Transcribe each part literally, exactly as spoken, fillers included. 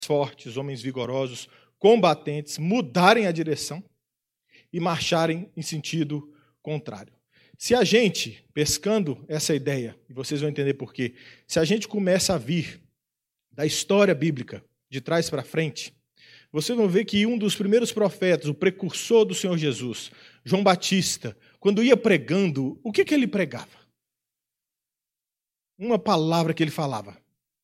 fortes, homens vigorosos, combatentes, mudarem a direção e marcharem em sentido contrário. Se a gente, pescando essa ideia, e vocês vão entender por quê, se a gente começa a vir da história bíblica, de trás para frente, vocês vão ver que um dos primeiros profetas, o precursor do Senhor Jesus, João Batista, quando ia pregando, o que, que ele pregava? Uma palavra que ele falava: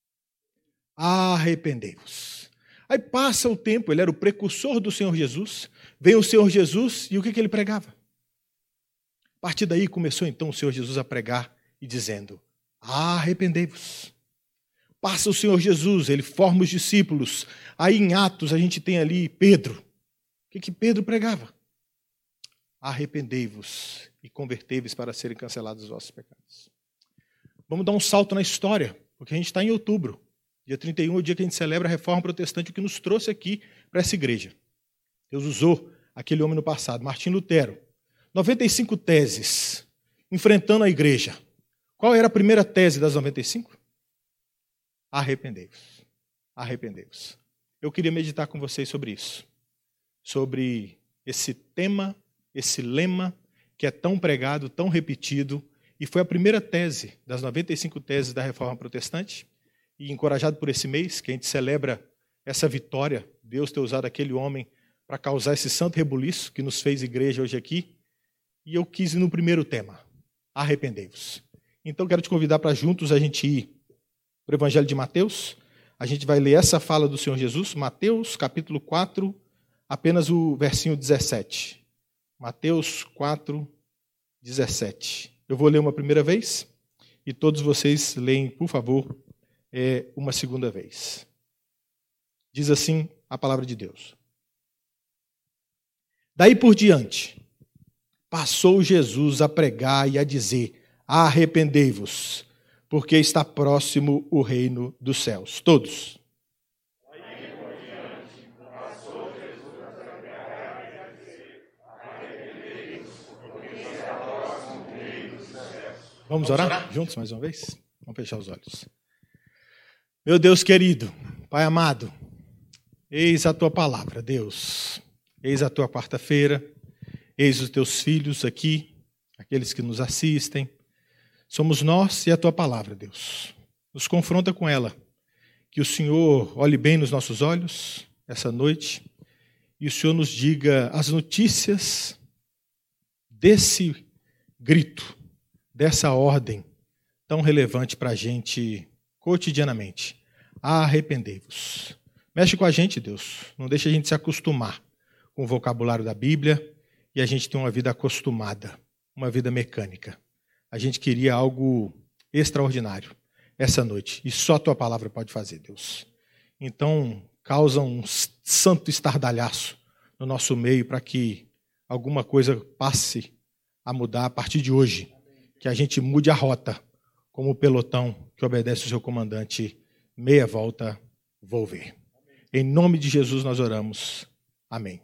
arrependei-vos. Aí passa o tempo, ele era o precursor do Senhor Jesus, vem o Senhor Jesus e o que, que ele pregava? A partir daí começou então o Senhor Jesus a pregar e dizendo: arrependei-vos. Passa o Senhor Jesus, ele forma os discípulos. Aí em Atos a gente tem ali Pedro. O que, que Pedro pregava? Arrependei-vos e convertei-vos para serem cancelados os vossos pecados. Vamos dar um salto na história, porque a gente está em outubro. Dia trinta e um é o dia que a gente celebra a Reforma Protestante, o que nos trouxe aqui para essa igreja. Deus usou aquele homem no passado, Martim Lutero. noventa e cinco teses enfrentando a igreja. Qual era a primeira tese das noventa e cinco? Arrependei-vos. Arrependei-vos. Eu queria meditar com vocês sobre isso. Sobre esse tema, esse lema que é tão pregado, tão repetido, e foi a primeira tese das noventa e cinco teses da Reforma Protestante. E encorajado por esse mês, que a gente celebra essa vitória, Deus ter usado aquele homem para causar esse santo rebuliço que nos fez igreja hoje aqui. E eu quis ir no primeiro tema, arrependei-vos. Então quero te convidar para juntos a gente ir para o Evangelho de Mateus. A gente vai ler essa fala do Senhor Jesus, Mateus capítulo quatro, apenas o versinho dezessete. Mateus quatro, dezessete. Eu vou ler uma primeira vez e todos vocês leem, por favor, é, uma segunda vez. Diz assim a palavra de Deus. Daí por diante, passou Jesus a pregar e a dizer: arrependei-vos, porque está próximo o reino dos céus. Todos. Daí por diante, passou Jesus a pregar e a dizer: arrependei-vos, porque está próximo o reino dos céus. Vamos orar juntos mais uma vez? Vamos fechar os olhos. Meu Deus querido, Pai amado, eis a tua palavra, Deus. Eis a tua quarta-feira, eis os teus filhos aqui, aqueles que nos assistem. Somos nós e a tua palavra, Deus. Nos confronta com ela. Que o Senhor olhe bem nos nossos olhos essa noite e o Senhor nos diga as notícias desse grito, dessa ordem tão relevante para a gente cotidianamente. Arrependei-vos. Mexe com a gente, Deus. Não deixa a gente se acostumar com o vocabulário da Bíblia e a gente ter uma vida acostumada, uma vida mecânica. A gente queria algo extraordinário essa noite. E só a tua palavra pode fazer, Deus. Então, causa um santo estardalhaço no nosso meio para que alguma coisa passe a mudar a partir de hoje. Que a gente mude a rota, como o pelotão que obedece o seu comandante. Meia volta, vou ver. Em nome de Jesus nós oramos. Amém.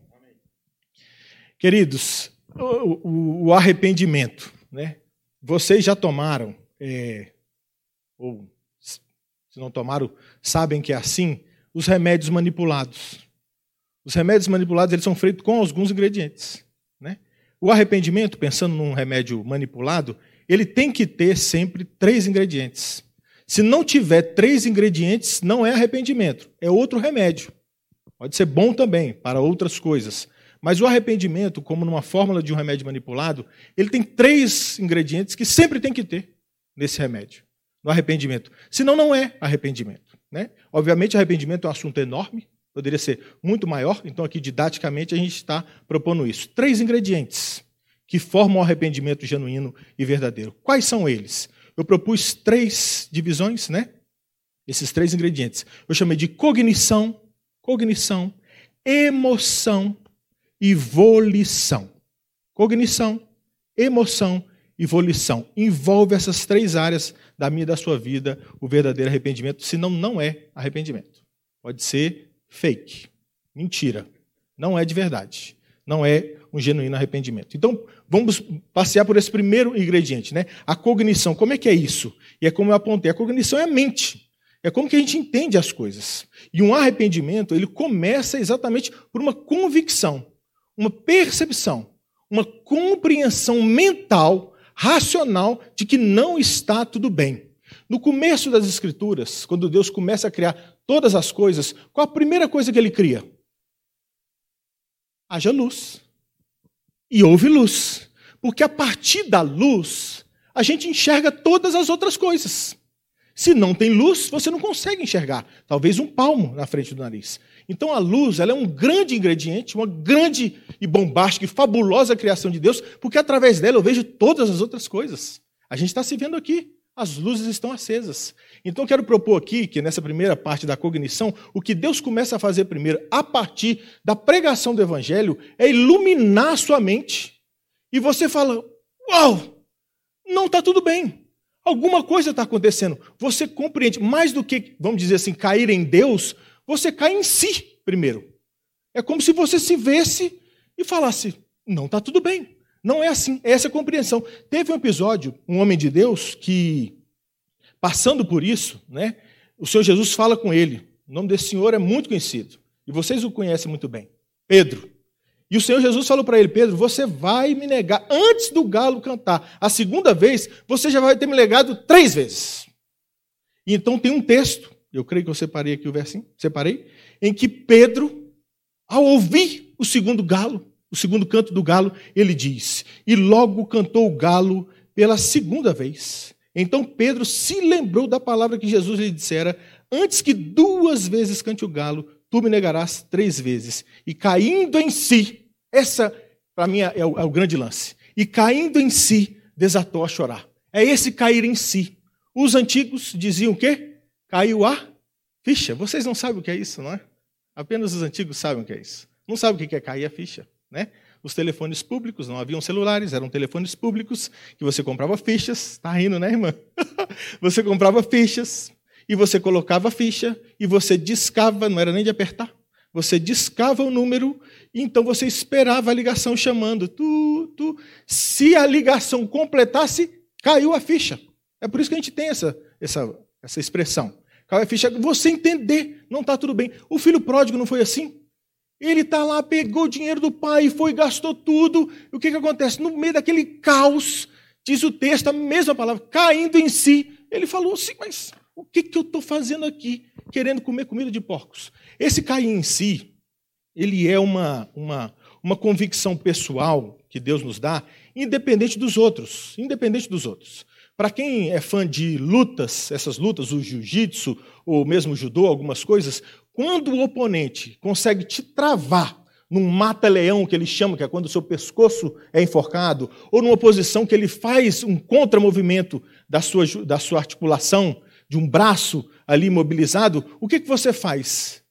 Queridos, o, o, o arrependimento, né? Vocês já tomaram, é, ou se não tomaram, sabem que é assim, os remédios manipulados. Os remédios manipulados eles são feitos com alguns ingredientes. Né? O arrependimento, pensando num remédio manipulado, ele tem que ter sempre três ingredientes. Se não tiver três ingredientes, não é arrependimento, é outro remédio. Pode ser bom também para outras coisas. Mas o arrependimento, como numa fórmula de um remédio manipulado, ele tem três ingredientes que sempre tem que ter nesse remédio, no arrependimento. Senão não é arrependimento. Né? Obviamente, arrependimento é um assunto enorme, poderia ser muito maior, então aqui didaticamente a gente está propondo isso. Três ingredientes que formam o arrependimento genuíno e verdadeiro. Quais são eles? Eu propus três divisões, né? Esses três ingredientes. Eu chamei de cognição, cognição, emoção e volição. Cognição, emoção e volição. Envolve essas três áreas da minha e da sua vida o verdadeiro arrependimento, senão não é arrependimento. Pode ser fake, mentira, não é de verdade, não é um genuíno arrependimento. Então, vamos passear por esse primeiro ingrediente, né? A cognição. Como é que é isso? E é como eu apontei, a cognição é a mente. É como que a gente entende as coisas. E um arrependimento, ele começa exatamente por uma convicção, uma percepção, uma compreensão mental, racional, de que não está tudo bem. No começo das Escrituras, quando Deus começa a criar todas as coisas, qual a primeira coisa que ele cria? Haja luz. E houve luz. Porque a partir da luz, a gente enxerga todas as outras coisas. Se não tem luz, você não consegue enxergar. Talvez um palmo na frente do nariz. Então a luz, ela é um grande ingrediente, uma grande e bombástica e fabulosa criação de Deus, porque através dela eu vejo todas as outras coisas. A gente está se vendo aqui. As luzes estão acesas. Então, eu quero propor aqui que, nessa primeira parte da cognição, o que Deus começa a fazer primeiro, a partir da pregação do Evangelho, é iluminar a sua mente. E você fala, uau, não está tudo bem. Alguma coisa está acontecendo. Você compreende, mais do que, vamos dizer assim, cair em Deus, você cai em si primeiro. É como se você se vesse e falasse, não está tudo bem. Não é assim, é essa a compreensão. Teve um episódio, um homem de Deus, que, passando por isso, né, o Senhor Jesus fala com ele. O nome desse senhor é muito conhecido, e vocês o conhecem muito bem. Pedro. E o Senhor Jesus falou para ele, Pedro, você vai me negar antes do galo cantar. A segunda vez, você já vai ter me negado três vezes. E então tem um texto, eu creio que eu separei aqui o versinho, separei, em que Pedro, ao ouvir o segundo galo, o segundo canto do galo, ele diz, e logo cantou o galo pela segunda vez. Então Pedro se lembrou da palavra que Jesus lhe dissera, antes que duas vezes cante o galo, tu me negarás três vezes. E caindo em si, essa para mim é o, é o grande lance, e caindo em si, desatou a chorar. É esse cair em si. Os antigos diziam o quê? Caiu a ficha. Vocês não sabem o que é isso, não é? Apenas os antigos sabem o que é isso. Não sabem o que é cair a ficha. Né? Os telefones públicos, não haviam celulares, eram telefones públicos, que você comprava fichas, tá rindo, né, irmã? Você comprava fichas, e você colocava a ficha, e você discava, não era nem de apertar, você discava o número, e então você esperava a ligação chamando, tu, tu. Se a ligação completasse, caiu a ficha. É por isso que a gente tem essa, essa, essa expressão. Caiu a ficha, você entender, não está tudo bem. O filho pródigo não foi assim? Ele está lá, pegou o dinheiro do pai, foi e gastou tudo. E o que, que acontece? No meio daquele caos, diz o texto, a mesma palavra, caindo em si, ele falou assim, mas o que, que eu estou fazendo aqui, querendo comer comida de porcos? Esse cair em si, ele é uma, uma, uma convicção pessoal que Deus nos dá, independente dos outros, independente dos outros. Para quem é fã de lutas, essas lutas, o jiu-jitsu, ou mesmo o judô, algumas coisas, quando o oponente consegue te travar num mata-leão, que ele chama, que é quando o seu pescoço é enforcado, ou numa posição que ele faz um contramovimento da sua, da sua articulação, de um braço ali imobilizado, o que, que você faz?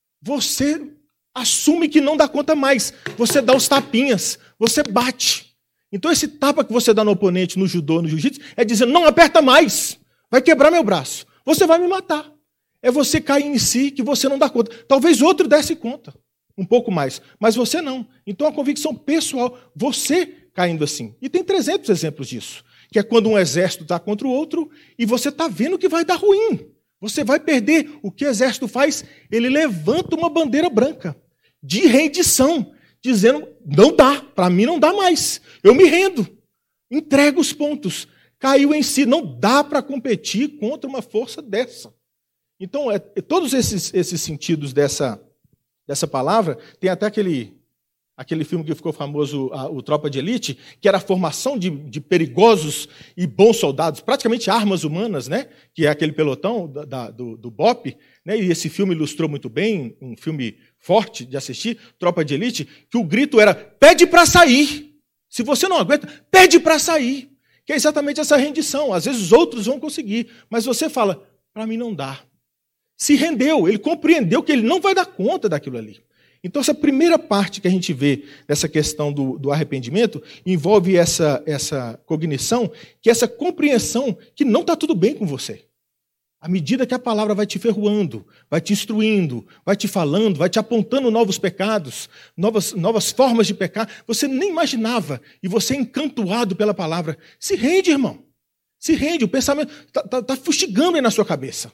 Você assume que não dá conta mais. Você dá os tapinhas, você bate. Então esse tapa que você dá no oponente, no judô, no jiu-jitsu, é dizendo, não aperta mais, vai quebrar meu braço, você vai me matar. É você cair em si que você não dá conta. Talvez outro desse conta, um pouco mais, mas você não. Então a convicção pessoal, você caindo assim. E tem trezentos exemplos disso, que é quando um exército está contra o outro e você está vendo que vai dar ruim. Você vai perder. O que o exército faz? Ele levanta uma bandeira branca de rendição, dizendo, não dá, para mim não dá mais. Eu me rendo, entrego os pontos. Caiu em si, não dá para competir contra uma força dessa. Então, é, todos esses, esses sentidos dessa, dessa palavra, tem até aquele, aquele filme que ficou famoso, a, o Tropa de Elite, que era a formação de, de perigosos e bons soldados, praticamente armas humanas, né? Que é aquele pelotão da, da, do, do B O P, né? E esse filme ilustrou muito bem, um filme forte de assistir, Tropa de Elite, que o grito era, pede para sair. Se você não aguenta, pede para sair. Que é exatamente essa rendição. Às vezes os outros vão conseguir, mas você fala, para mim não dá. Se rendeu, ele compreendeu que ele não vai dar conta daquilo ali. Então, essa primeira parte que a gente vê dessa questão do, do arrependimento envolve essa, essa cognição, que é essa compreensão que não está tudo bem com você. À medida que a palavra vai te ferroando, vai te instruindo, vai te falando, vai te apontando novos pecados, novas, novas formas de pecar, você nem imaginava, e você é encantoado pela palavra. Se rende, irmão. Se rende, o pensamento está tá, tá fustigando aí na sua cabeça.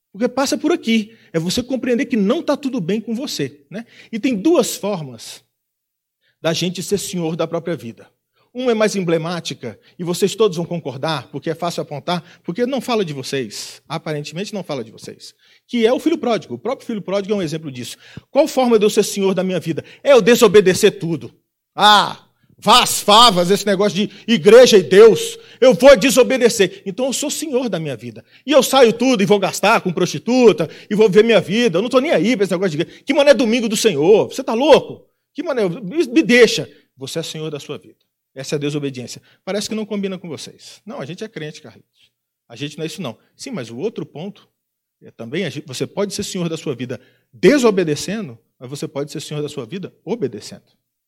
Porque passa por aqui. É você compreender que não está tudo bem com você. Né? E tem duas formas da gente ser senhor da própria vida. Uma é mais emblemática, e vocês todos vão concordar, porque é fácil apontar, porque não fala de vocês, aparentemente não fala de vocês, que é o filho pródigo. O próprio filho pródigo é um exemplo disso. Qual forma de eu ser senhor da minha vida? É eu desobedecer tudo. Ah, vá às favas, esse negócio de igreja e Deus, eu vou desobedecer. Então eu sou senhor da minha vida. E eu saio tudo e vou gastar com prostituta, e vou ver minha vida. Eu não estou nem aí para esse negócio de igreja. Que mané é domingo do Senhor? Você está louco? Que mané? Me deixa. Você é senhor da sua vida. Essa é a desobediência. Parece que não combina com vocês. Não, a gente é crente, Carlitos. A gente não é isso, não. Sim, mas o outro ponto é também, a gente, você pode ser senhor da sua vida desobedecendo, mas você pode ser senhor da sua vida obedecendo.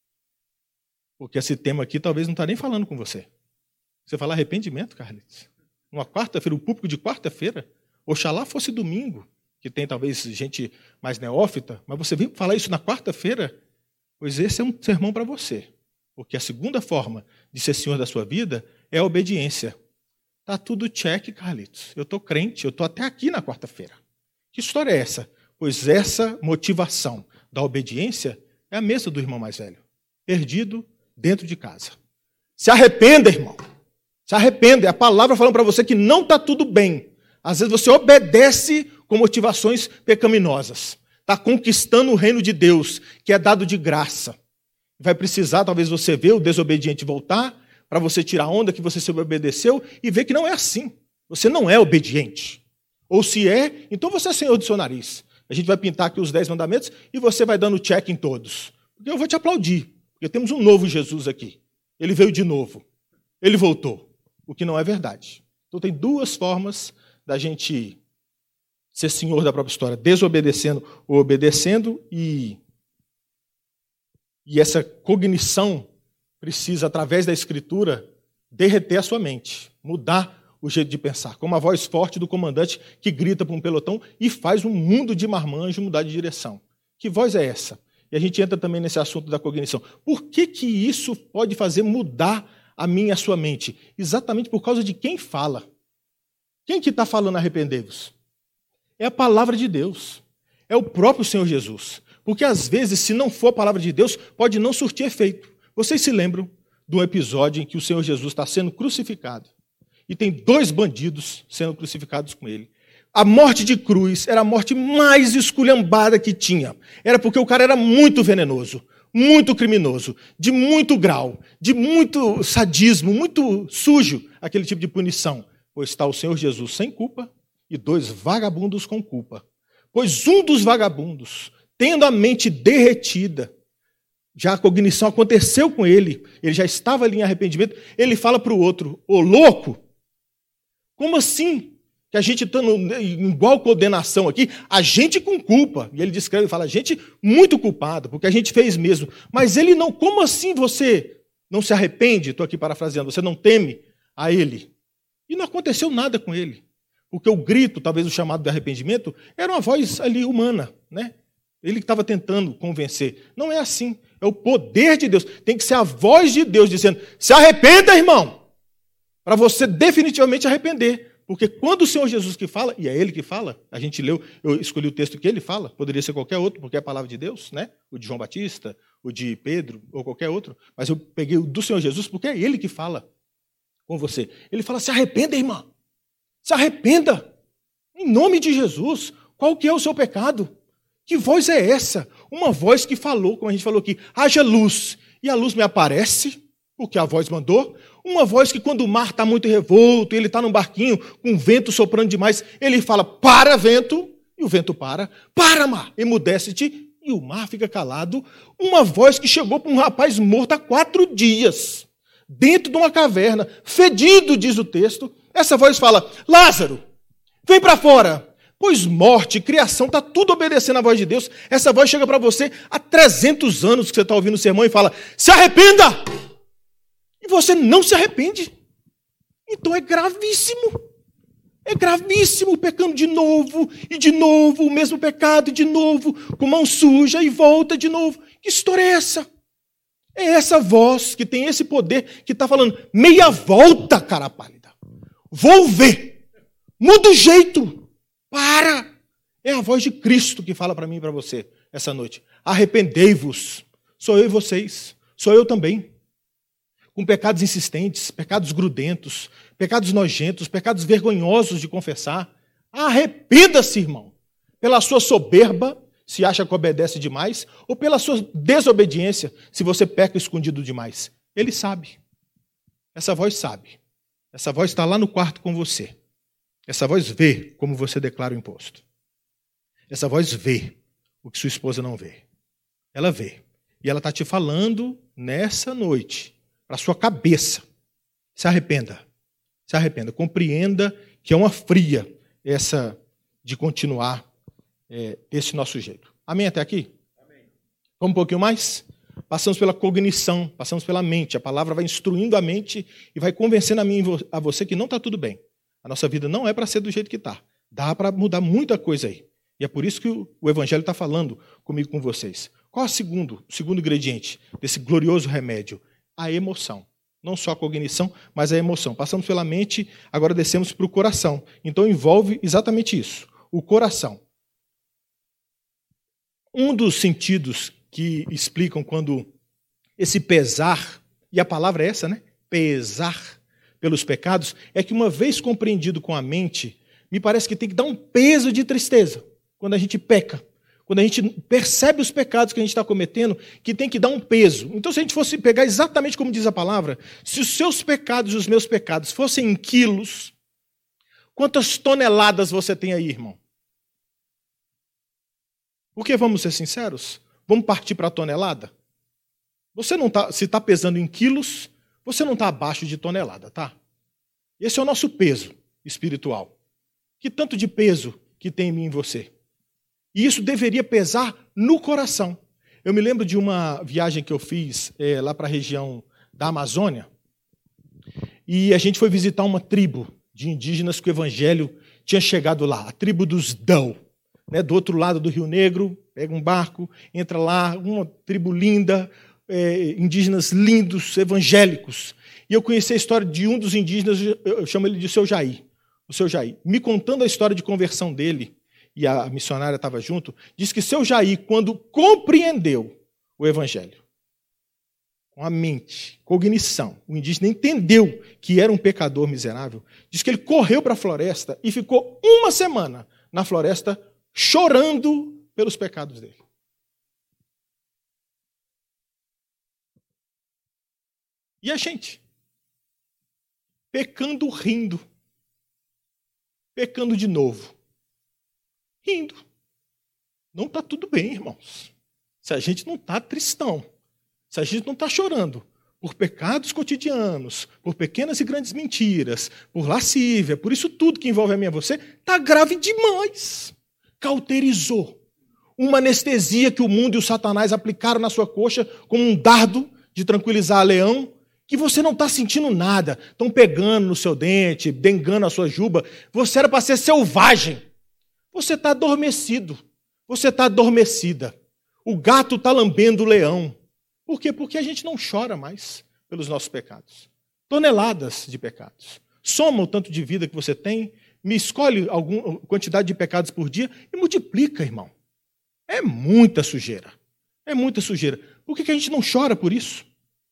Porque esse tema aqui talvez não está nem falando com você. Você fala arrependimento, Carlitos. Uma quarta-feira, um público de quarta-feira, oxalá fosse domingo, que tem talvez gente mais neófita, mas você vem falar isso na quarta-feira, pois esse é um sermão para você. Porque a segunda forma de ser senhor da sua vida é a obediência. Está tudo check, Carlitos. Eu estou crente, eu estou até aqui na quarta-feira. Que história é essa? Pois essa motivação da obediência é a mesma do irmão mais velho. Perdido dentro de casa. Se arrependa, irmão. Se arrependa. É a palavra falando para você que não está tudo bem. Às vezes você obedece com motivações pecaminosas. Está conquistando o reino de Deus, que é dado de graça. Vai precisar, talvez, você ver o desobediente voltar, para você tirar a onda que você se obedeceu e ver que não é assim. Você não é obediente. Ou se é, então você é senhor do seu nariz. A gente vai pintar aqui os dez mandamentos e você vai dando check em todos. Porque eu vou te aplaudir. Porque temos um novo Jesus aqui. Ele veio de novo. Ele voltou. O que não é verdade. Então tem duas formas da gente ser senhor da própria história. Desobedecendo ou obedecendo e... E essa cognição precisa, através da Escritura, derreter a sua mente, mudar o jeito de pensar, como a voz forte do comandante que grita para um pelotão e faz um mundo de marmanjo mudar de direção. Que voz é essa? E a gente entra também nesse assunto da cognição. Por que que isso pode fazer mudar a minha e a sua mente? Exatamente por causa de quem fala. Quem que está falando arrependei-vos? É a palavra de Deus. É o próprio Senhor Jesus. Porque, às vezes, se não for a palavra de Deus, pode não surtir efeito. Vocês se lembram de um episódio em que o Senhor Jesus está sendo crucificado e tem dois bandidos sendo crucificados com ele. A morte de cruz era a morte mais esculhambada que tinha. Era porque o cara era muito venenoso, muito criminoso, de muito grau, de muito sadismo, muito sujo, aquele tipo de punição. Pois está o Senhor Jesus sem culpa e dois vagabundos com culpa. Pois um dos vagabundos, tendo a mente derretida, já a cognição aconteceu com ele, ele já estava ali em arrependimento, ele fala para o outro, ô louco, como assim? Que a gente está em igual condenação aqui, a gente com culpa. E ele descreve e fala, a gente muito culpado, porque a gente fez mesmo. Mas ele não, como assim você não se arrepende? Estou aqui parafraseando, você não teme a ele. E não aconteceu nada com ele. Porque o grito, talvez o chamado de arrependimento, era uma voz ali humana, né? Ele estava tentando convencer. Não é assim. É o poder de Deus. Tem que ser a voz de Deus dizendo, se arrependa, irmão, para você definitivamente arrepender. Porque quando o Senhor Jesus que fala, e é Ele que fala, a gente leu, eu escolhi o texto que Ele fala, poderia ser qualquer outro, porque é a palavra de Deus, né? O de João Batista, o de Pedro, ou qualquer outro. Mas eu peguei o do Senhor Jesus, porque é Ele que fala com você. Ele fala, se arrependa, irmão. Se arrependa. Em nome de Jesus. Qual que é o seu pecado? Que voz é essa? Uma voz que falou, como a gente falou aqui, haja luz. E a luz me aparece, porque a voz mandou. Uma voz que quando o mar está muito revolto, ele está num barquinho com o vento soprando demais, ele fala, para, vento, e o vento para. Para, mar, emudece-te, e o mar fica calado. Uma voz que chegou para um rapaz morto há quatro dias, dentro de uma caverna, fedido, diz o texto. Essa voz fala, Lázaro, vem para fora. Pois morte, criação, está tudo obedecendo à voz de Deus. Essa voz chega para você há trezentos anos que você está ouvindo o sermão e fala, se arrependa! E você não se arrepende. Então é gravíssimo. É gravíssimo, pecando de novo, e de novo, o mesmo pecado, e de novo, com mão suja, e volta de novo. Que história é essa? É essa voz que tem esse poder, que está falando, meia volta, cara pálida. Vou ver. Muda o jeito. Para! É a voz de Cristo que fala para mim e para você essa noite. Arrependei-vos. Sou eu e vocês. Sou eu também. Com pecados insistentes, pecados grudentos, pecados nojentos, pecados vergonhosos de confessar. Arrependa-se, irmão. Pela sua soberba, se acha que obedece demais, ou pela sua desobediência, se você peca escondido demais. Ele sabe. Essa voz sabe. Essa voz está lá no quarto com você. Essa voz vê como você declara o imposto. Essa voz vê o que sua esposa não vê. Ela vê. E ela está te falando nessa noite, para a sua cabeça. Se arrependa. Se arrependa. Compreenda que é uma fria essa de continuar é, desse nosso jeito. Amém até aqui? Amém. Vamos um pouquinho mais? Passamos pela cognição, passamos pela mente. A palavra vai instruindo a mente e vai convencendo a mim e a você que não está tudo bem. A nossa vida não é para ser do jeito que está. Dá para mudar muita coisa aí. E é por isso que o Evangelho está falando comigo, com vocês. Qual é o segundo, o segundo ingrediente desse glorioso remédio? A emoção. Não só a cognição, mas a emoção. Passamos pela mente, agora descemos para o coração. Então envolve exatamente isso, o coração. Um dos sentidos que explicam quando esse pesar, e a palavra é essa, né? Pesar pelos pecados, é que uma vez compreendido com a mente, me parece que tem que dar um peso de tristeza quando a gente peca. Quando a gente percebe os pecados que a gente está cometendo, que tem que dar um peso. Então, se a gente fosse pegar exatamente como diz a palavra, se os seus pecados e os meus pecados fossem em quilos, quantas toneladas você tem aí, irmão? Porque, vamos ser sinceros, vamos partir para a tonelada? Você não tá, se está pesando em quilos, você não está abaixo de tonelada, tá? Esse é o nosso peso espiritual. Que tanto de peso que tem em mim e em você? E isso deveria pesar no coração. Eu me lembro de uma viagem que eu fiz é, lá para a região da Amazônia, e a gente foi visitar uma tribo de indígenas que o evangelho tinha chegado lá, a tribo dos Dão, né, do outro lado do Rio Negro. Pega um barco, entra lá, uma tribo linda, é, indígenas lindos, evangélicos. E eu conheci a história de um dos indígenas, eu chamo ele de Seu Jair, o Seu Jair, me contando a história de conversão dele, e a missionária estava junto, diz que Seu Jair, quando compreendeu o evangelho, com a mente, cognição, o indígena entendeu que era um pecador miserável, diz que ele correu para a floresta e ficou uma semana na floresta chorando pelos pecados dele. E a gente? Pecando rindo. Pecando de novo. Rindo. Não está tudo bem, irmãos. Se a gente não está tristão, se a gente não está chorando por pecados cotidianos, por pequenas e grandes mentiras, por lascívia, por isso tudo que envolve a mim e a você, está grave demais. Cauterizou. Uma anestesia que o mundo e o Satanás aplicaram na sua coxa como um dardo de tranquilizar leão, que você não está sentindo nada. Estão pegando no seu dente, dengando a sua juba. Você era para ser selvagem. Você está adormecido. Você está adormecida. O gato está lambendo o leão. Por quê? Porque a gente não chora mais pelos nossos pecados. Toneladas de pecados. Soma o tanto de vida que você tem, me escolhe alguma quantidade de pecados por dia e multiplica, irmão. É muita sujeira. É muita sujeira. Por que a gente não chora por isso?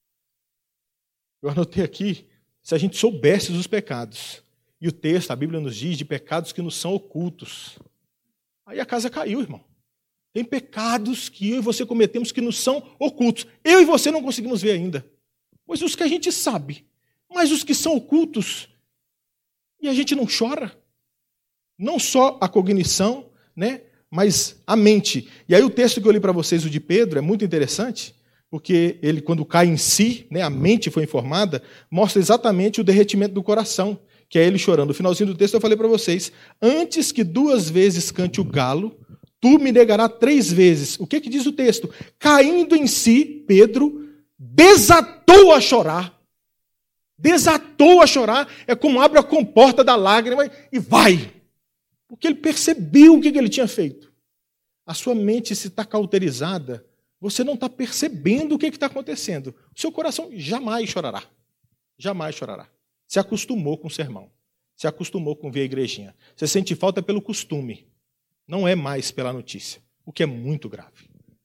Eu anotei aqui, se a gente soubesse dos pecados. E o texto, a Bíblia nos diz de pecados que nos são ocultos. Aí a casa caiu, irmão. Tem pecados que eu e você cometemos que nos são ocultos. Eu e você não conseguimos ver ainda. Pois os que a gente sabe, mas os que são ocultos, e a gente não chora. Não só a cognição, né, mas a mente. E aí o texto que eu li para vocês, o de Pedro, é muito interessante, porque ele, quando cai em si, né, a mente foi informada, mostra exatamente o derretimento do coração, que é ele chorando. No finalzinho do texto eu falei para vocês, antes que duas vezes cante o galo, tu me negarás três vezes. O que, que diz o texto? Caindo em si, Pedro desatou a chorar. Desatou a chorar. É como abre a comporta da lágrima e vai. Porque ele percebeu o que, que ele tinha feito. A sua mente, se está cauterizada, você não está percebendo o que está acontecendo. O seu coração jamais chorará. Jamais chorará. Se acostumou com o sermão. Se acostumou com ver a igrejinha. Você sente falta pelo costume. Não é mais pela notícia, o que é muito grave.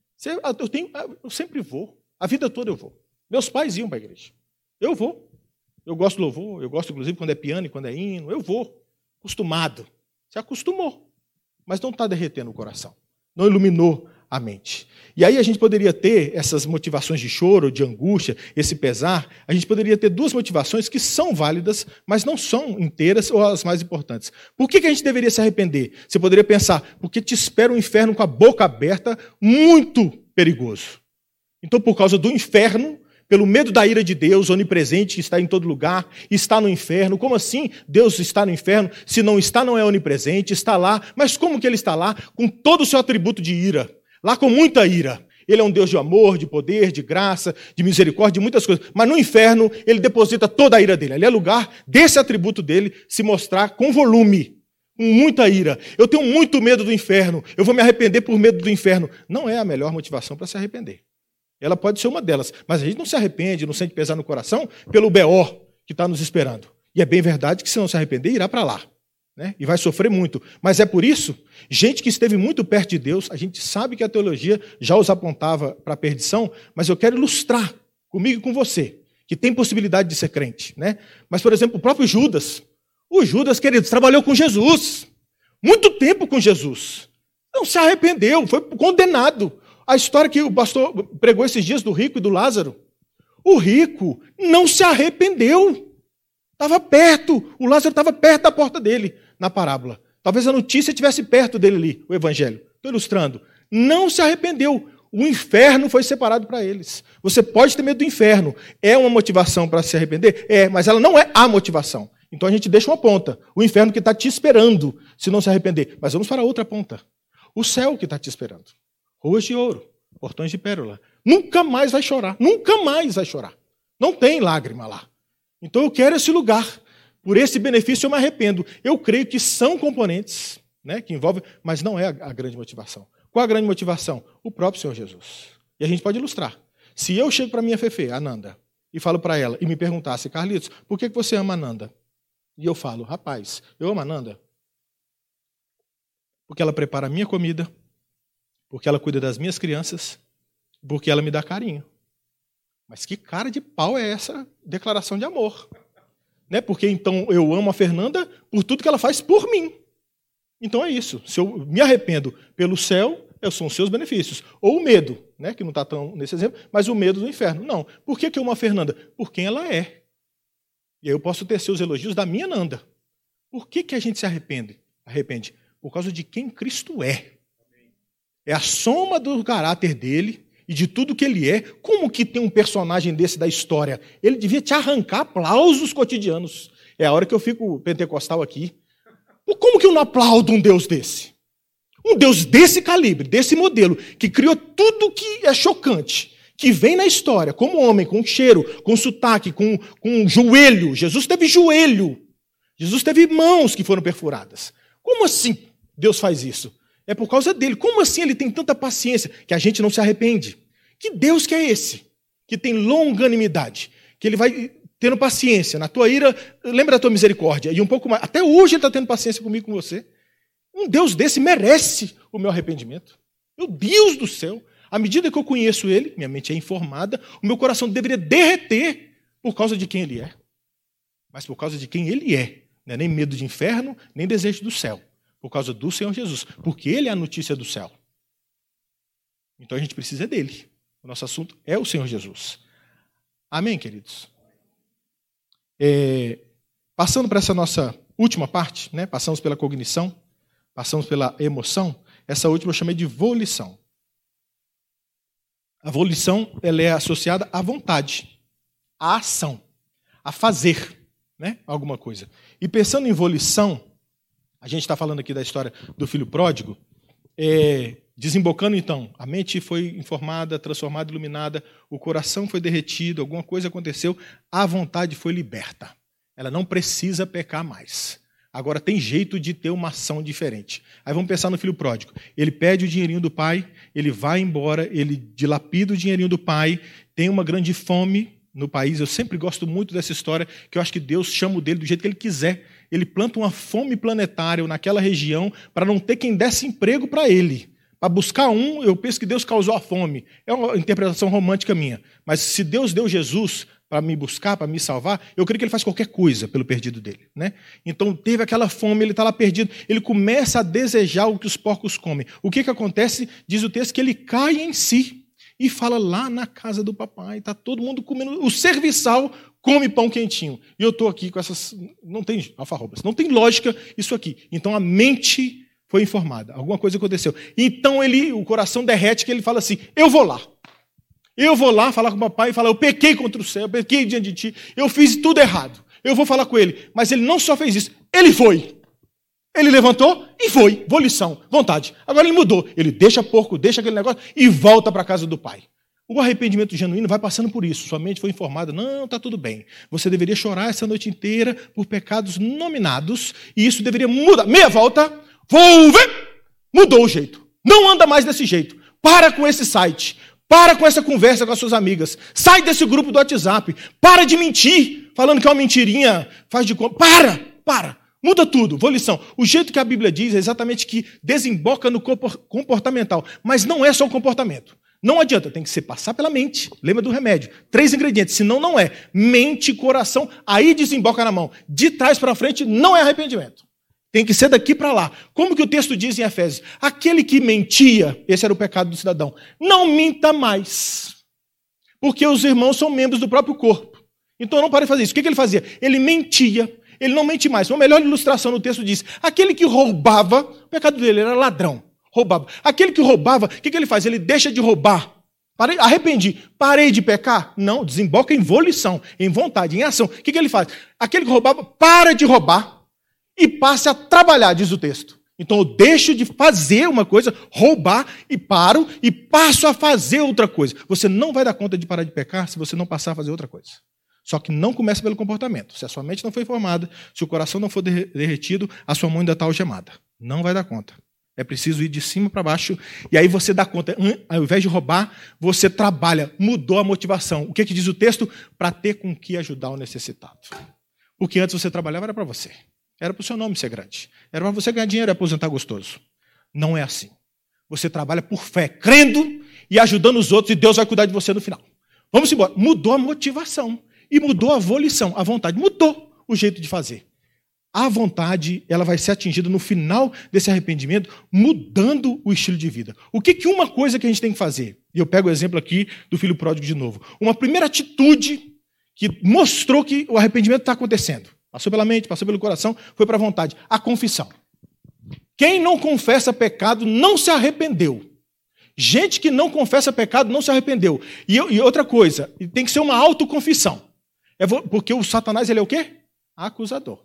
Eu, tenho, eu sempre vou, a vida toda eu vou. Meus pais iam para a igreja. Eu vou. Eu gosto do louvor, eu gosto inclusive quando é piano e quando é hino, eu vou. Acostumado. Se acostumou, mas não está derretendo o coração. Não iluminou a mente. E aí a gente poderia ter essas motivações de choro, de angústia, esse pesar, a gente poderia ter duas motivações que são válidas, mas não são inteiras ou as mais importantes. Por que que a gente deveria se arrepender? Você poderia pensar, porque te espera um inferno com a boca aberta, muito perigoso. Então, por causa do inferno, pelo medo da ira de Deus, onipresente, que está em todo lugar, está no inferno. Como assim Deus está no inferno? Se não está, não é onipresente, está lá. Mas como que ele está lá? Com todo o seu atributo de ira. Lá com muita ira. Ele é um Deus de amor, de poder, de graça, de misericórdia, de muitas coisas. Mas no inferno, ele deposita toda a ira dele. Ali é lugar desse atributo dele se mostrar com volume, com muita ira. Eu tenho muito medo do inferno. Eu vou me arrepender por medo do inferno. Não é a melhor motivação para se arrepender. Ela pode ser uma delas, mas a gente não se arrepende, não sente pesar no coração pelo B O que está nos esperando. E é bem verdade que se não se arrepender, irá para lá, né? E vai sofrer muito. Mas é por isso, gente que esteve muito perto de Deus, a gente sabe que a teologia já os apontava para a perdição, mas eu quero ilustrar comigo e com você, que tem possibilidade de ser crente, né? Mas, por exemplo, o próprio Judas. O Judas, queridos, trabalhou com Jesus, muito tempo com Jesus. Não se arrependeu, foi condenado. A história que o pastor pregou esses dias do rico e do Lázaro. O rico não se arrependeu. Estava perto. O Lázaro estava perto da porta dele, na parábola. Talvez a notícia estivesse perto dele ali, o evangelho. Estou ilustrando. Não se arrependeu. O inferno foi separado para eles. Você pode ter medo do inferno. É uma motivação para se arrepender? É, mas ela não é a motivação. Então a gente deixa uma ponta. O inferno que está te esperando, se não se arrepender. Mas vamos para a outra ponta. O céu que está te esperando. Ruas de ouro, portões de pérola. Nunca mais vai chorar, nunca mais vai chorar. Não tem lágrima lá. Então eu quero esse lugar. Por esse benefício eu me arrependo. Eu creio que são componentes, né, que envolvem, mas não é a, a grande motivação. Qual a grande motivação? O próprio Senhor Jesus. E a gente pode ilustrar. Se eu chego para minha Fefe, a Nanda, e falo para ela, e me perguntasse, Carlitos, por que você ama a Nanda? E eu falo, rapaz, eu amo a Nanda porque ela prepara a minha comida, porque ela cuida das minhas crianças, porque ela me dá carinho. Mas que cara de pau é essa declaração de amor? Né? Porque então eu amo a Fernanda por tudo que ela faz por mim. Então é isso. Se eu me arrependo pelo céu, são os seus benefícios. Ou o medo, né? Que não está tão nesse exemplo, mas o medo do inferno. Não. Por que, que eu amo a Fernanda? Por quem ela é. E aí eu posso ter seus elogios da minha Nanda. Por que, que a gente se arrepende? Arrepende? Por causa de quem Cristo é. É a soma do caráter dele e de tudo que ele é. Como que tem um personagem desse da história? Ele devia te arrancar aplausos cotidianos. É a hora que eu fico pentecostal aqui. Como que eu não aplaudo um Deus desse? Um Deus desse calibre, desse modelo, que criou tudo que é chocante, que vem na história, como homem, com cheiro, com sotaque, com, com joelho. Jesus teve joelho. Jesus teve mãos que foram perfuradas. Como assim Deus faz isso? É por causa dele. Como assim ele tem tanta paciência que a gente não se arrepende? Que Deus que é esse? Que tem longanimidade. Que ele vai tendo paciência. Na tua ira, lembra da tua misericórdia. E um pouco mais. Até hoje ele está tendo paciência comigo e com você. Um Deus desse merece o meu arrependimento. Meu Deus do céu. À medida que eu conheço ele, minha mente é informada, o meu coração deveria derreter por causa de quem ele é. Mas por causa de quem ele é. Não é nem medo de inferno, nem desejo do céu. Por causa do Senhor Jesus. Porque ele é a notícia do céu. Então a gente precisa dele. O nosso assunto é o Senhor Jesus. Amém, queridos? É, passando para essa nossa última parte, né? Passamos pela cognição, passamos pela emoção. Essa última eu chamei de volição. A volição ela é associada à vontade, à ação, a fazer, né? Alguma coisa. E pensando em volição, a gente está falando aqui da história do filho pródigo, é, desembocando então, a mente foi informada, transformada, iluminada, o coração foi derretido, alguma coisa aconteceu, a vontade foi liberta. Ela não precisa pecar mais. Agora tem jeito de ter uma ação diferente. Aí vamos pensar no filho pródigo. Ele pede o dinheirinho do pai, ele vai embora, ele dilapida o dinheirinho do pai, tem uma grande fome no país. Eu sempre gosto muito dessa história, que eu acho que Deus chama o dele do jeito que ele quiser. ele planta uma fome planetária naquela região para não ter quem desse emprego para ele. Para buscar um, eu penso que Deus causou a fome. É uma interpretação romântica minha. Mas se Deus deu Jesus para me buscar, para me salvar, eu creio que ele faz qualquer coisa pelo perdido dele, né? Então teve aquela fome, ele está lá perdido, ele começa a desejar o que os porcos comem. O que, que acontece? Diz o texto que ele cai em si e fala lá na casa do papai, está todo mundo comendo, o serviçal come pão quentinho. E eu estou aqui com essas, não tem alfarrobas, não tem lógica isso aqui. Então a mente foi informada, alguma coisa aconteceu. Então ele, o coração derrete, que ele fala assim, eu vou lá. Eu vou lá falar com o papai e falar, eu pequei contra o céu, eu pequei diante de ti, eu fiz tudo errado. Eu vou falar com ele. Mas ele não só fez isso, ele foi. Ele levantou e foi. Volição, vontade. Agora ele mudou. Ele deixa porco, deixa aquele negócio e volta para a casa do pai. O arrependimento genuíno vai passando por isso. Sua mente foi informada, não, está tudo bem. Você deveria chorar essa noite inteira por pecados nominados e isso deveria mudar. Meia volta, vou ver. Mudou o jeito. Não anda mais desse jeito. Para com esse site. Para com essa conversa com as suas amigas. Sai desse grupo do WhatsApp. Para de mentir, falando que é uma mentirinha. Faz de conta. Para, para. Muda tudo. Volição. O jeito que a Bíblia diz é exatamente que desemboca no comportamental. Mas não é só o comportamento. Não adianta, tem que ser passar pela mente. Lembra do remédio. Três ingredientes, senão não é. Mente, coração, aí desemboca na mão. De trás para frente não é arrependimento. Tem que ser daqui para lá. Como que o texto diz em Efésios? Aquele que mentia, esse era o pecado do cidadão, não minta mais. Porque os irmãos são membros do próprio corpo. Então não pare de fazer isso. O que ele fazia? Ele mentia. Ele não mente mais. Uma melhor ilustração no texto diz, aquele que roubava, o pecado dele era ladrão. Roubava. Aquele que roubava, o que ele faz? Ele deixa de roubar. Parei, arrependi. Parei de pecar? Não, desemboca em volição, em vontade, em ação. O que ele faz? Aquele que roubava, para de roubar. E passe a trabalhar, diz o texto. Então eu deixo de fazer uma coisa, roubar, e paro, e passo a fazer outra coisa. Você não vai dar conta de parar de pecar se você não passar a fazer outra coisa. Só que não começa pelo comportamento. Se a sua mente não foi formada, se o coração não for derretido, a sua mão ainda está algemada. Não vai dar conta. É preciso ir de cima para baixo, e aí você dá conta. Ao invés de roubar, você trabalha. Mudou a motivação. O que, que diz o texto? Para ter com que ajudar o necessitado. Porque antes você trabalhava, era para você. Era para o seu nome ser grande. Era para você ganhar dinheiro e aposentar gostoso. Não é assim. Você trabalha por fé, crendo e ajudando os outros, e Deus vai cuidar de você no final. Vamos embora. Mudou a motivação. E mudou a volição, a vontade. Mudou o jeito de fazer. A vontade, ela vai ser atingida no final desse arrependimento, mudando o estilo de vida. O que que uma coisa que a gente tem que fazer? E eu pego o exemplo aqui do filho pródigo de novo. Uma primeira atitude que mostrou que o arrependimento está acontecendo. Passou pela mente, passou pelo coração, foi para a vontade. A confissão. Quem não confessa pecado não se arrependeu. Gente que não confessa pecado não se arrependeu. E, e outra coisa, tem que ser uma autoconfissão. É porque o Satanás, ele é o quê? Acusador.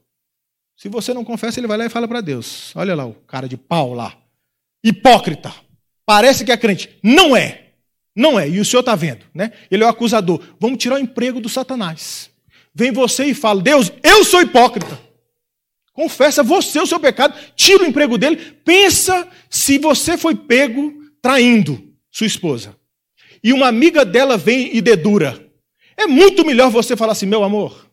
Se você não confessa, ele vai lá e fala para Deus. Olha lá o cara de pau lá. Hipócrita. Parece que é crente. Não é. Não é. E o senhor está vendo, né? Ele é o acusador. Vamos tirar o emprego do Satanás. Vem você e fala, Deus, eu sou hipócrita. Confessa você o seu pecado, tira o emprego dele, pensa se você foi pego traindo sua esposa. E uma amiga dela vem e dedura. É muito melhor você falar assim, meu amor,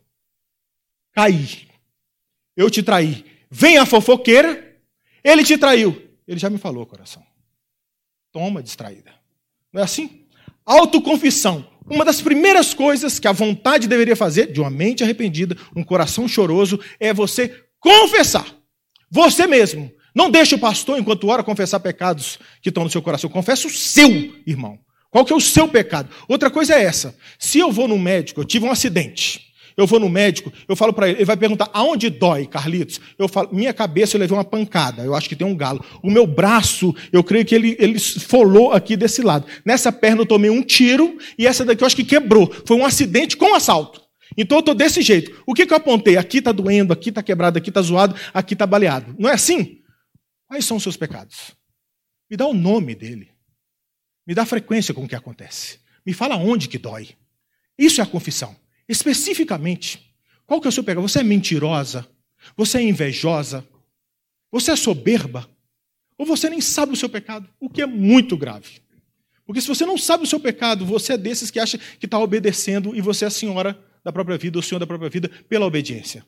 caí, eu te traí. Vem a fofoqueira, ele te traiu. Ele já me falou, coração. Toma, distraída. Não é assim? Autoconfissão. Uma das primeiras coisas que a vontade deveria fazer, de uma mente arrependida, um coração choroso, é você confessar. Você mesmo. Não deixe o pastor, enquanto ora, confessar pecados que estão no seu coração. Confessa o seu, irmão. Qual que é o seu pecado? Outra coisa é essa. Se eu vou no médico, eu tive um acidente. Eu vou no médico, eu falo para ele, ele vai perguntar, aonde dói, Carlitos? Eu falo, minha cabeça eu levei uma pancada, eu acho que tem um galo. O meu braço, eu creio que ele, ele esfolou aqui desse lado. Nessa perna eu tomei um tiro, e essa daqui eu acho que quebrou. Foi um acidente com assalto. Então eu estou desse jeito. O que, que eu apontei? Aqui está doendo, aqui está quebrado, aqui está zoado, aqui está baleado. Não é assim? Quais são os seus pecados? Me dá o nome dele. Me dá a frequência com o que acontece. Me fala onde que dói. Isso é a confissão. Especificamente, qual que é o seu pecado? Você é mentirosa? Você é invejosa? Você é soberba? Ou você nem sabe o seu pecado? O que é muito grave. Porque se você não sabe o seu pecado, você é desses que acha que está obedecendo e você é a senhora da própria vida, ou o senhor da própria vida, pela obediência.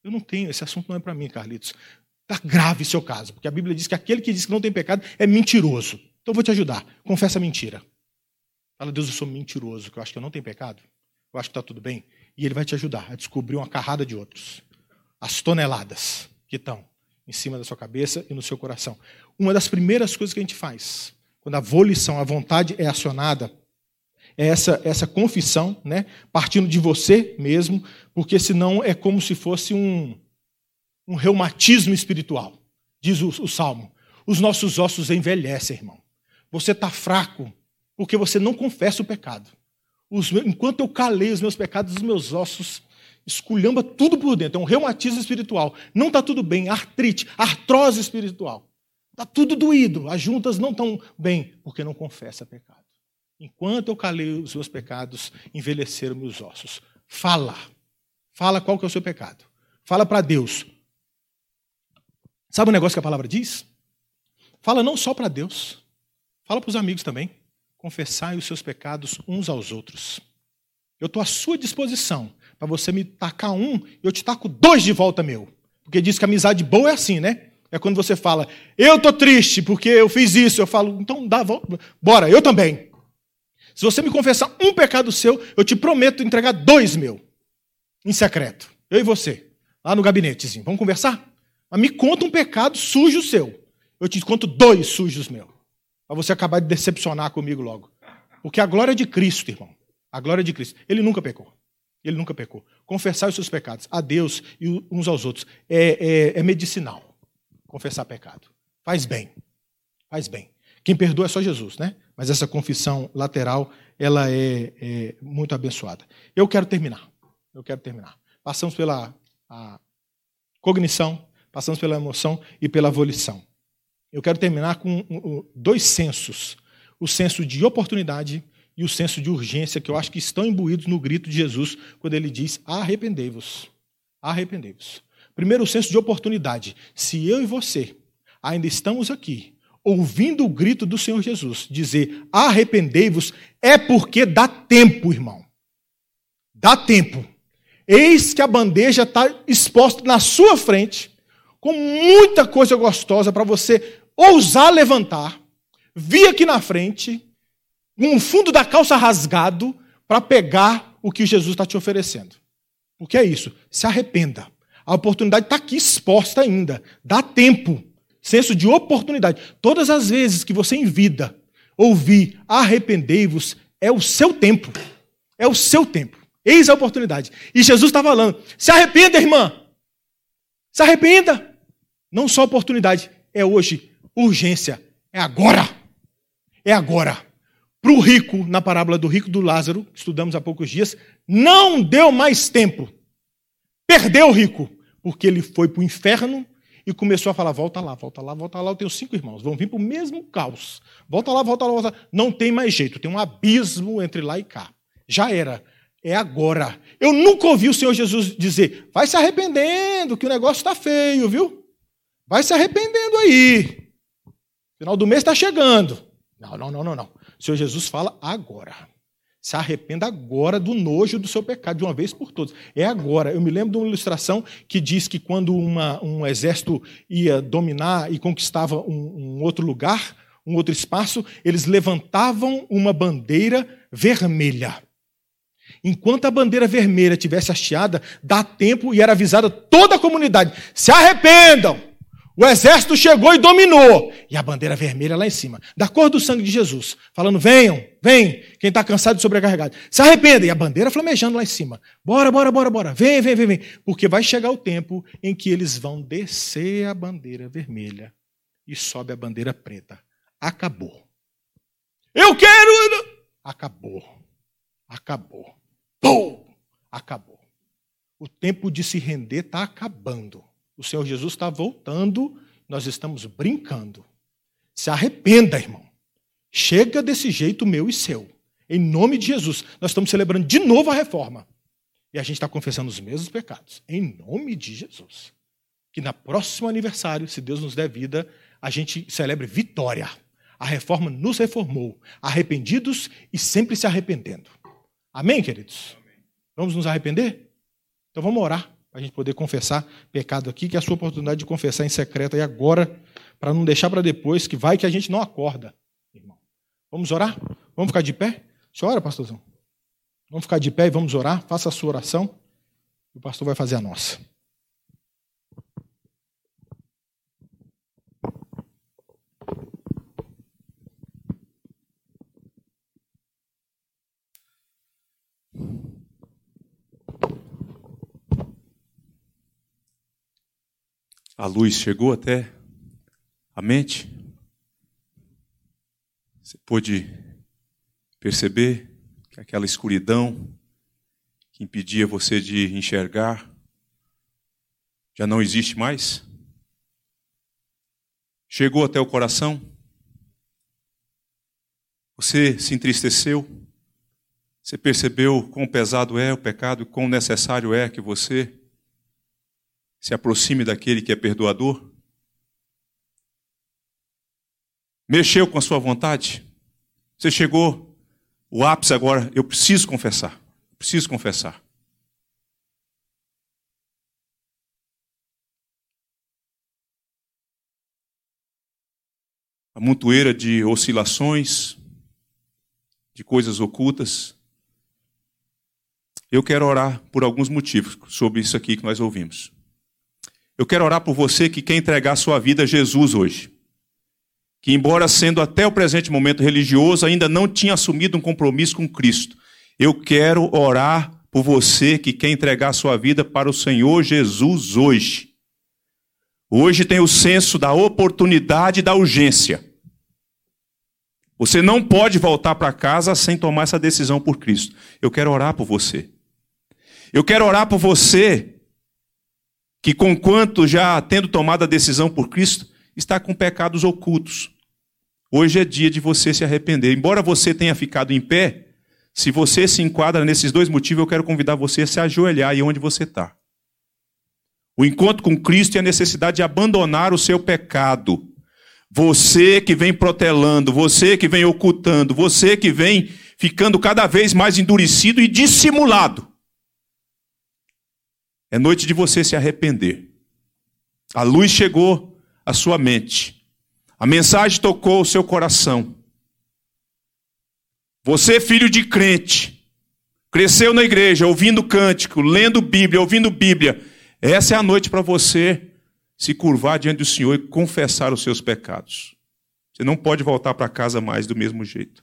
Eu não tenho, esse assunto não é para mim, Carlitos. Está grave seu caso, porque a Bíblia diz que aquele que diz que não tem pecado é mentiroso. Então eu vou te ajudar. Confessa a mentira. Fala, Deus, eu sou mentiroso, que eu acho que eu não tenho pecado. Eu acho que está tudo bem. E ele vai te ajudar a descobrir uma carrada de outros. As toneladas que estão em cima da sua cabeça e no seu coração. Uma das primeiras coisas que a gente faz, quando a volição, a vontade é acionada, é essa, essa confissão, né, partindo de você mesmo, porque senão é como se fosse um, um reumatismo espiritual. Diz o, o Salmo, os nossos ossos envelhecem, irmão. Você está fraco porque você não confessa o pecado. Os, enquanto eu calei os meus pecados, os meus ossos esculhamba tudo por dentro. É um reumatismo espiritual. Não está tudo bem. Artrite, artrose espiritual. Está tudo doído. As juntas não estão bem porque não confessa pecado. Enquanto eu calei os meus pecados, envelheceram meus ossos. Fala. Fala qual que é o seu pecado. Fala para Deus. Sabe o negócio que a palavra diz? Fala não só para Deus. Fala para os amigos também. Confessai os seus pecados uns aos outros. Eu estou à sua disposição para você me tacar um e eu te taco dois de volta meu. Porque diz que a amizade boa é assim, né? É quando você fala, eu estou triste porque eu fiz isso. Eu falo, então dá, bora, eu também. Se você me confessar um pecado seu, eu te prometo entregar dois meu. Em secreto. Eu e você. Lá no gabinetezinho. Vamos conversar? Mas me conta um pecado sujo seu. Eu te conto dois sujos meus. Para você acabar de decepcionar comigo logo. Porque a glória é de Cristo, irmão. A glória é de Cristo. Ele nunca pecou. Ele nunca pecou. Confessar os seus pecados a Deus e uns aos outros é, é, é medicinal. Confessar pecado. Faz bem. Faz bem. Quem perdoa é só Jesus, né? Mas essa confissão lateral, ela é, é muito abençoada. Eu quero terminar. Eu quero terminar. Passamos pela a cognição, passamos pela emoção e pela volição. Eu quero terminar com dois sensos. O senso de oportunidade e o senso de urgência, que eu acho que estão imbuídos no grito de Jesus, quando ele diz, arrependei-vos. Arrependei-vos. Primeiro, o senso de oportunidade. Se eu e você ainda estamos aqui, ouvindo o grito do Senhor Jesus, dizer, arrependei-vos, é porque dá tempo, irmão. Dá tempo. Eis que a bandeja está exposta na sua frente, com muita coisa gostosa para você ousar levantar, vir aqui na frente, com o fundo da calça rasgado, para pegar o que Jesus está te oferecendo. Porque é isso, se arrependa. A oportunidade está aqui exposta ainda. Dá tempo. Senso de oportunidade. Todas as vezes que você em vida ouvir arrependei-vos, é o seu tempo. É o seu tempo. Eis a oportunidade. E Jesus está falando, se arrependa, irmã. Se arrependa. Não só oportunidade, é hoje. Urgência. É agora. É agora. Para o rico, na parábola do rico do Lázaro, que estudamos há poucos dias, não deu mais tempo. Perdeu o rico, porque ele foi para o inferno e começou a falar, volta lá, volta lá, volta lá, eu tenho cinco irmãos, vão vir para o mesmo caos. Volta lá, volta lá, volta lá. Não tem mais jeito, tem um abismo entre lá e cá. Já era. É agora. Eu nunca ouvi o Senhor Jesus dizer, vai se arrependendo, que o negócio está feio, viu? Vai se arrependendo aí. Final do mês está chegando. Não, não, não, não, não. O Senhor Jesus fala agora. Se arrependa agora do nojo do seu pecado, de uma vez por todas. É agora. Eu me lembro de uma ilustração que diz que quando uma, um exército ia dominar e conquistava um, um outro lugar, um outro espaço, eles levantavam uma bandeira vermelha. Enquanto a bandeira vermelha estivesse hasteada, dá tempo e era avisada toda a comunidade. Se arrependam! O exército chegou e dominou. E a bandeira vermelha lá em cima, da cor do sangue de Jesus, falando, venham, vem, quem está cansado e sobrecarregado. Se arrependa. E a bandeira flamejando lá em cima. Bora, bora, bora, bora. Vem, vem, vem, vem. Porque vai chegar o tempo em que eles vão descer a bandeira vermelha e sobe a bandeira preta. Acabou. Eu quero... Acabou. Acabou. Pum! Acabou. O tempo de se render está acabando. O Senhor Jesus está voltando, nós estamos brincando. Se arrependa, irmão. Chega desse jeito meu e seu. Em nome de Jesus. Nós estamos celebrando de novo a reforma. E a gente está confessando os mesmos pecados. Em nome de Jesus. Que na próximo aniversário, se Deus nos der vida, a gente celebre vitória. A reforma nos reformou. Arrependidos e sempre se arrependendo. Amém, queridos? Vamos nos arrepender? Então vamos orar. para a gente poder confessar pecado aqui, que é a sua oportunidade de confessar em secreto aí agora, para não deixar para depois, que vai que a gente não acorda, irmão. Vamos orar? Vamos ficar de pé? Você ora, pastorzão? Vamos ficar de pé e vamos orar? Faça a sua oração. O pastor vai fazer a nossa. A luz chegou até a mente? Você pôde perceber que aquela escuridão que impedia você de enxergar já não existe mais? Chegou até o coração? Você se entristeceu? Você percebeu quão pesado é o pecado e quão necessário é que você se aproxime daquele que é perdoador? Mexeu com a sua vontade? Você chegou o ápice agora, eu preciso confessar, preciso confessar. A montoeira de oscilações, de coisas ocultas. Eu quero orar por alguns motivos sobre isso aqui que nós ouvimos. Eu quero orar por você que quer entregar a sua vida a Jesus hoje. Que, embora sendo até o presente momento religioso, ainda não tinha assumido um compromisso com Cristo. Eu quero orar por você que quer entregar a sua vida para o Senhor Jesus hoje. Hoje tem o senso da oportunidade e da urgência. Você não pode voltar para casa sem tomar essa decisão por Cristo. Eu quero orar por você. Eu quero orar por você que, conquanto já tendo tomado a decisão por Cristo, está com pecados ocultos. Hoje é dia de você se arrepender. Embora você tenha ficado em pé, se você se enquadra nesses dois motivos, eu quero convidar você a se ajoelhar aí onde você está. O encontro com Cristo e a necessidade de abandonar o seu pecado. Você que vem protelando, você que vem ocultando, você que vem ficando cada vez mais endurecido e dissimulado. É noite de você se arrepender. A luz chegou à sua mente. A mensagem tocou o seu coração. Você, filho de crente, cresceu na igreja, ouvindo cântico, lendo Bíblia, ouvindo Bíblia. Essa é a noite para você se curvar diante do Senhor e confessar os seus pecados. Você não pode voltar para casa mais do mesmo jeito.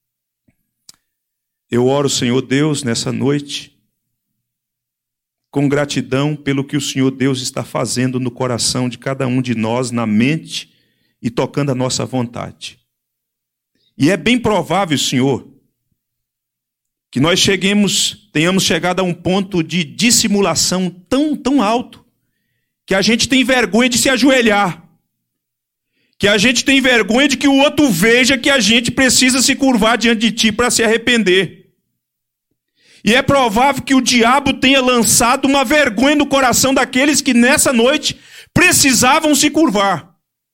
Eu oro, Senhor Deus, nessa noite, com gratidão pelo que o Senhor Deus está fazendo no coração de cada um de nós, na mente e tocando a nossa vontade. E é bem provável, Senhor, que nós cheguemos, tenhamos chegado a um ponto de dissimulação tão, tão alto, que a gente tem vergonha de se ajoelhar, que a gente tem vergonha de que o outro veja que a gente precisa se curvar diante de Ti para se arrepender. E é provável que o diabo tenha lançado uma vergonha no coração daqueles que nessa noite precisavam se curvar.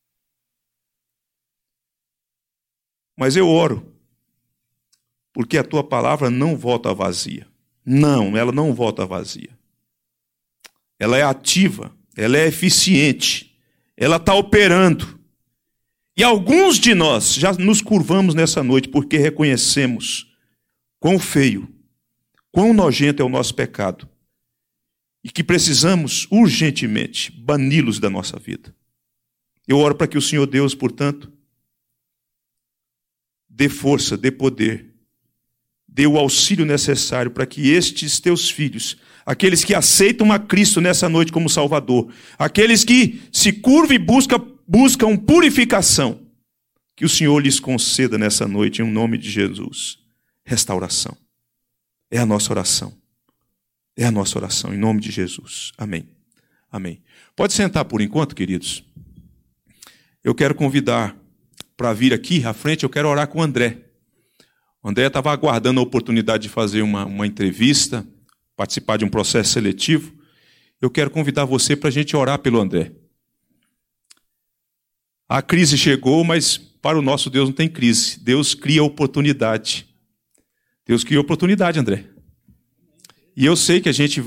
Mas eu oro, porque a Tua palavra não volta vazia. Não, ela não volta vazia. Ela é ativa, ela é eficiente, ela está operando. E alguns de nós já nos curvamos nessa noite porque reconhecemos quão feio, quão nojento é o nosso pecado e que precisamos urgentemente bani-los da nossa vida. Eu oro para que o Senhor Deus, portanto, dê força, dê poder, dê o auxílio necessário para que estes teus filhos, aqueles que aceitam a Cristo nessa noite como Salvador, aqueles que se curvam e buscam, buscam purificação, que o Senhor lhes conceda nessa noite, em nome de Jesus, restauração. É a nossa oração. É a nossa oração, em nome de Jesus. Amém. Amém. Pode sentar por enquanto, queridos. Eu quero convidar para vir aqui à frente, eu quero orar com o André. O André estava aguardando a oportunidade de fazer uma, uma entrevista, participar de um processo seletivo. Eu quero convidar você para a gente orar pelo André. A crise chegou, mas para o nosso Deus não tem crise. Deus cria oportunidade. Deus criou oportunidade, André. E eu sei que a gente